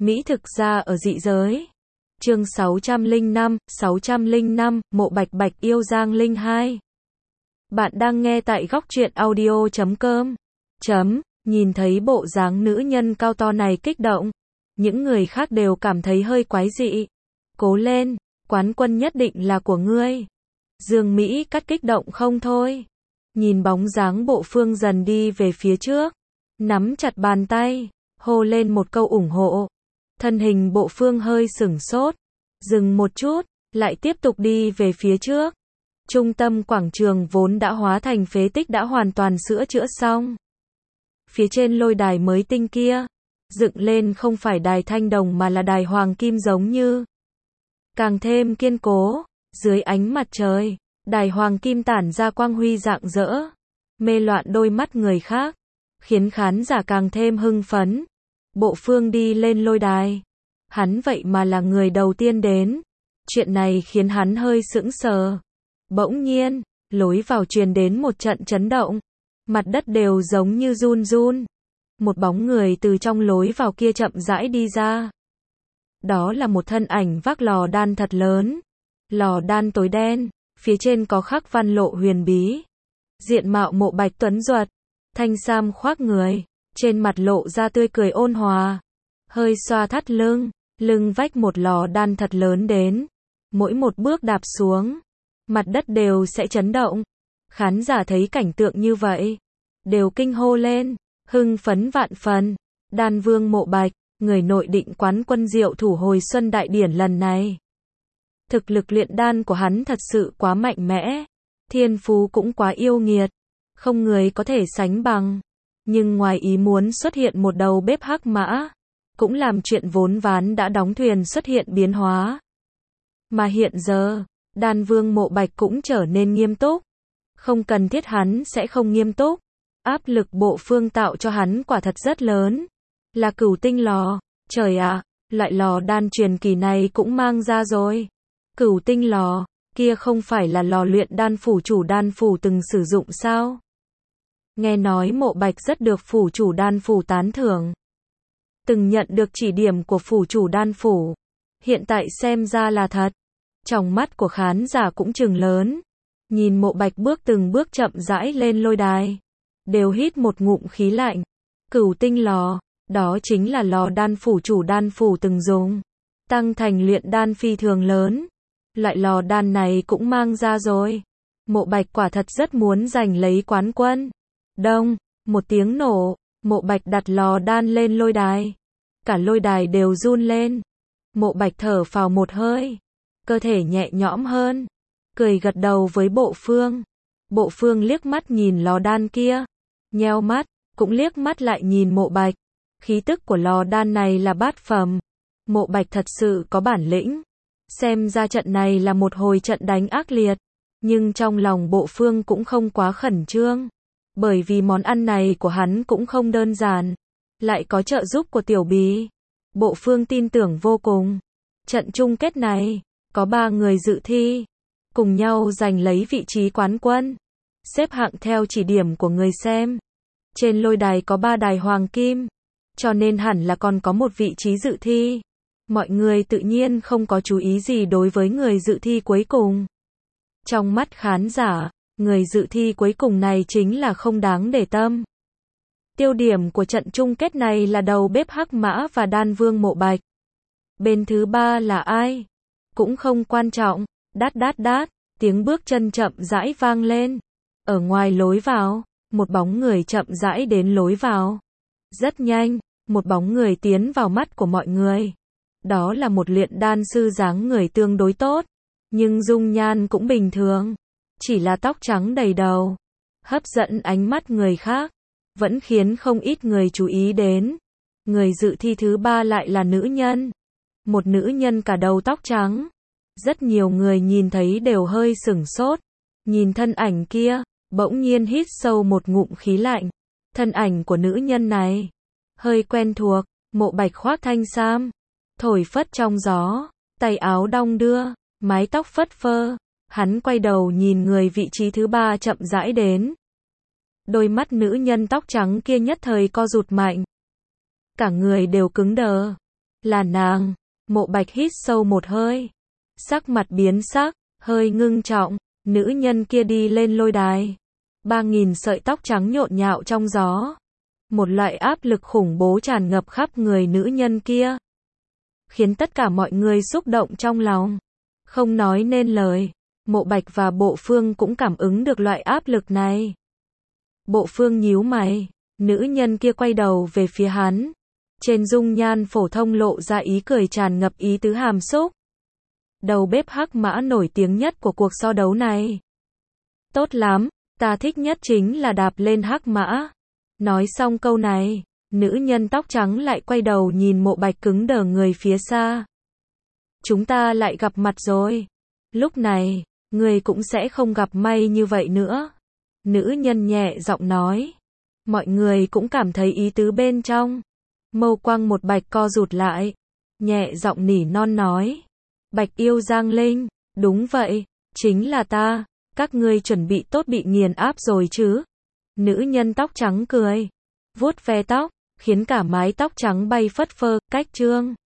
Mỹ thực ra ở dị giới. Chương 605, Mộ Bạch Bạch yêu Giang Linh 2. Bạn đang nghe tại góc truyện audio.com. Nhìn thấy bộ dáng nữ nhân cao to này kích động. Những người khác đều cảm thấy hơi quái dị. Cố lên, quán quân nhất định là của ngươi. Dương Mỹ cắt kích động không thôi. Nhìn bóng dáng Bộ Phương dần đi về phía trước. Nắm chặt bàn tay, hô lên một câu ủng hộ. Thân hình Bộ Phương hơi sửng sốt, dừng một chút, lại tiếp tục đi về phía trước. Trung tâm quảng trường vốn đã hóa thành phế tích đã hoàn toàn sửa chữa xong. Phía trên lôi đài mới tinh kia, dựng lên không phải đài thanh đồng mà là đài hoàng kim giống như. Càng thêm kiên cố, dưới ánh mặt trời, đài hoàng kim tản ra quang huy rạng rỡ, mê loạn đôi mắt người khác, khiến khán giả càng thêm hưng phấn. Bộ Phương đi lên lôi đài. Hắn vậy mà là người đầu tiên đến. Chuyện này khiến hắn hơi sững sờ. Bỗng nhiên, lối vào truyền đến một trận chấn động. Mặt đất đều giống như run run. Một bóng người từ trong lối vào kia chậm rãi đi ra. Đó là một thân ảnh vác lò đan thật lớn. Lò đan tối đen, phía trên có khắc văn lộ huyền bí. Diện mạo Mộ Bạch tuấn duật, thanh sam khoác người, trên mặt lộ ra tươi cười ôn hòa. Hơi xoa thắt lưng, lưng vách một lò đan thật lớn đến. Mỗi một bước đạp xuống, mặt đất đều sẽ chấn động. Khán giả thấy cảnh tượng như vậy, đều kinh hô lên, hưng phấn vạn phần. Đan vương Mộ Bạch, người nội định quán quân diệu thủ hồi xuân đại điển lần này. Thực lực luyện đan của hắn thật sự quá mạnh mẽ, thiên phú cũng quá yêu nghiệt, không người có thể sánh bằng. Nhưng ngoài ý muốn xuất hiện một đầu bếp hắc mã, cũng làm chuyện vốn ván đã đóng thuyền xuất hiện biến hóa. Mà hiện giờ, đan vương Mộ Bạch cũng trở nên nghiêm túc. Không cần thiết hắn sẽ không nghiêm túc. Áp lực Bộ Phương tạo cho hắn quả thật rất lớn. Là Cửu Tinh lò, trời ạ, loại lò đan truyền kỳ này cũng mang ra rồi. Cửu Tinh lò, kia không phải là lò luyện đan phủ chủ đan phủ từng sử dụng sao? Nghe nói Mộ Bạch rất được phủ chủ đan phủ tán thưởng. Từng nhận được chỉ điểm của phủ chủ đan phủ. Hiện tại xem ra là thật. Trong mắt của khán giả cũng trừng lớn. Nhìn Mộ Bạch từng bước chậm rãi lên lôi đài. Đều hít một ngụm khí lạnh. Cửu Tinh lò, đó chính là lò đan phủ chủ đan phủ từng dùng. Tăng thành luyện đan phi thường lớn. Loại lò đan này cũng mang ra rồi. Mộ Bạch quả thật rất muốn giành lấy quán quân. Đông, một tiếng nổ, Mộ Bạch đặt lò đan lên lôi đài. Cả lôi đài đều run lên. Mộ Bạch thở phào một hơi, cơ thể nhẹ nhõm hơn, cười gật đầu với Bộ Phương. Bộ Phương liếc mắt nhìn lò đan kia, nheo mắt, cũng liếc mắt lại nhìn Mộ Bạch. Khí tức của lò đan này là bát phẩm. Mộ Bạch thật sự có bản lĩnh. Xem ra trận này là một hồi trận đánh ác liệt. Nhưng trong lòng Bộ Phương cũng không quá khẩn trương. Bởi vì món ăn này của hắn cũng không đơn giản. Lại có trợ giúp của Tiểu Bì. Bộ Phương tin tưởng vô cùng. Trận chung kết này, có 3 người dự thi. Cùng nhau giành lấy vị trí quán quân. Xếp hạng theo chỉ điểm của người xem. Trên lôi đài có 3 đài hoàng kim. Cho nên hẳn là còn có một vị trí dự thi. Mọi người tự nhiên không có chú ý gì đối với người dự thi cuối cùng. Trong mắt khán giả, người dự thi cuối cùng này chính là không đáng để tâm. Tiêu điểm của trận chung kết này là đầu bếp hắc mã và đan vương Mộ Bạch. Bên thứ 3 là ai? Cũng không quan trọng. Đát đát đát, tiếng bước chân chậm rãi vang lên. Ở ngoài lối vào, một bóng người chậm rãi đến lối vào. Rất nhanh, một bóng người tiến vào mắt của mọi người. Đó là một luyện đan sư dáng người tương đối tốt, nhưng dung nhan cũng bình thường. Chỉ là tóc trắng đầy đầu, hấp dẫn ánh mắt người khác, vẫn khiến không ít người chú ý đến. Người dự thi thứ 3 lại là nữ nhân. Một nữ nhân cả đầu tóc trắng. Rất nhiều người nhìn thấy đều hơi sửng sốt. Nhìn thân ảnh kia, bỗng nhiên hít sâu một ngụm khí lạnh. Thân ảnh của nữ nhân này hơi quen thuộc. Mộ Bạch khoác thanh sam, thổi phất trong gió, tay áo đong đưa, mái tóc phất phơ. Hắn quay đầu nhìn người vị trí thứ 3 chậm rãi đến. Đôi mắt nữ nhân tóc trắng kia nhất thời co rụt mạnh. Cả người đều cứng đờ. Là nàng. Mộ Bạch hít sâu một hơi. Sắc mặt biến sắc, hơi ngưng trọng. Nữ nhân kia đi lên lôi đài. 3.000 sợi tóc trắng nhộn nhạo trong gió. Một loại áp lực khủng bố tràn ngập khắp người nữ nhân kia. Khiến tất cả mọi người xúc động trong lòng. Không nói nên lời. Mộ Bạch và Bộ Phương cũng cảm ứng được loại áp lực này. Bộ Phương nhíu mày. Nữ nhân kia quay đầu về phía hắn. Trên dung nhan phổ thông lộ ra ý cười tràn ngập ý tứ hàm xúc. Đầu bếp hắc mã nổi tiếng nhất của cuộc so đấu này. Tốt lắm, ta thích nhất chính là đạp lên hắc mã. Nói xong câu này, nữ nhân tóc trắng lại quay đầu nhìn Mộ Bạch cứng đờ người phía xa. Chúng ta lại gặp mặt rồi. Lúc này, người cũng sẽ không gặp may như vậy nữa. Nữ nhân nhẹ giọng nói. Mọi người cũng cảm thấy ý tứ bên trong. Mâu quang Một Bạch co rụt lại. Nhẹ giọng nỉ non nói. Bạch yêu Giang Linh, đúng vậy, chính là ta. Các ngươi chuẩn bị tốt bị nghiền áp rồi chứ? Nữ nhân tóc trắng cười. Vuốt ve tóc, khiến cả mái tóc trắng bay phất phơ, cách trương.